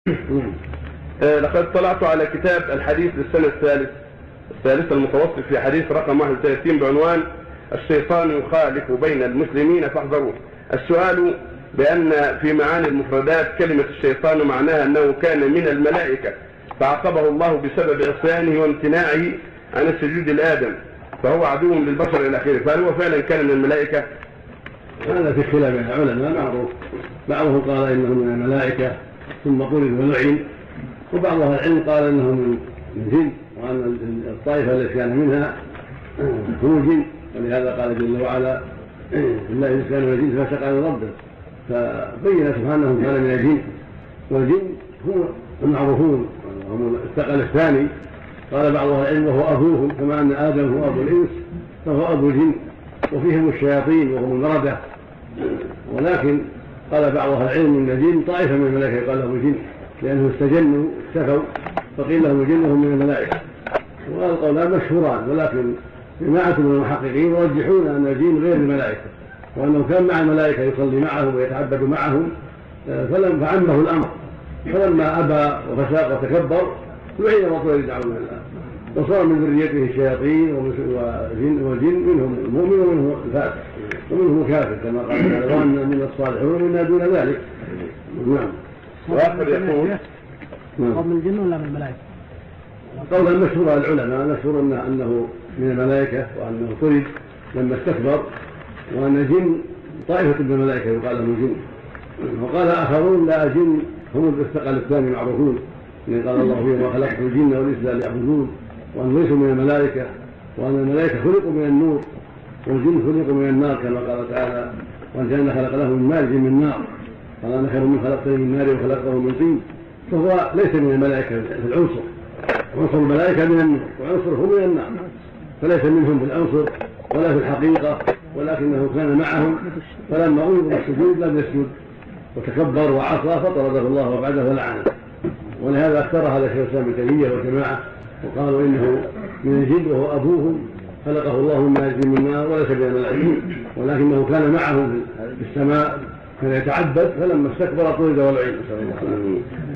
لقد طلعت على كتاب الحديث للسنة الثالثة المتوسط في حديث رقم 31 بعنوان الشيطان يخالف بين المسلمين فاحذروه. السؤال بأن في معاني المفردات كلمة الشيطان معناها أنه كان من الملائكة فعاقبه الله بسبب عصيانه وامتناعه عن السجود لآدم فهو عدو للبشر إلى آخره، فهل هو فعلا كان من الملائكة؟ هذا في خلاف بين العلماء معروف، بعضهم قال إنه من الملائكة ثم قرد ولعن، وبعض أهل العلم قال إنه من الجن وأن الطائفة التي كان منها هم الجن، ولهذا قال جل وعلا إلا إذا كان من الجن فسق عن ربه، فبين سبحانه كان من الجن، والجن هم المعروفون هم الثقل الثاني. قال بعض أهل العلم وهو أبوهم كما أن آدم هو أبو الإنس فهو أبو الجن، وفيهم الشياطين وهم المردة، ولكن قال بعض أهل العلم من الجن طائفة من الملائكة قال أبو الجن لأنه استجنوا اختفوا فقيل لهم الجن وهم من الملائكة، وهذا القولان مشهوران، ولكن جماعة من المحققين يرجحون أن الجن غير الملائكة، وأنه كان مع الملائكة يصلي معهم ويتعبد معهم فعمه الأمر، فلما أبى وفساق وتكبر لعن وطرد عن الله، وصار من ذريته الشياطين والجن منهم المؤمن ومنهم الفاسق ومنهم الكافر كما قال تعالى وأن من الصالحون ومنا دون ذلك. نعم. وآخر يقول من الجن ولا من الملائكة؟ قولا مشهور العلماء مشهور أنه من الملائكة وأنه طرد لما استكبر، وأن الجن طائفة من الملائكة يقال لهم الجن، وقال آخرون لا الجن هم الثقل الثاني معروفون، يعني قال الله فيهم وخلقت الجن والإنس ليعبدون، وأن ليسوا من الملائكة، وأن الملائكة خلقوا من النور والجن خلقوا من النار كما قال تعالى وأن كان خلق له من مارج من نار قال أنا خير من خلقته من نار وخلقته من طين، فهو ليس من الملائكة في العنصر، عنصر الملائكة من النور وعنصره من النار، فليس منهم في العنصر ولا في الحقيقة، ولكنه كان معهم فلما أمر بالسجود لم يسجد وتكبر وعصى فطرده الله وبعده ولعنه، ولهذا اختار هذا الشيخ الإسلام ابن تيمية والجماعة وقالوا إنه من الجن وهو أبوهم خلقه الله من مارج من نار وليس من الملائكة، ولكنه كان معهم في السماء كان يتعبد فلما استكبر طرد ولعن.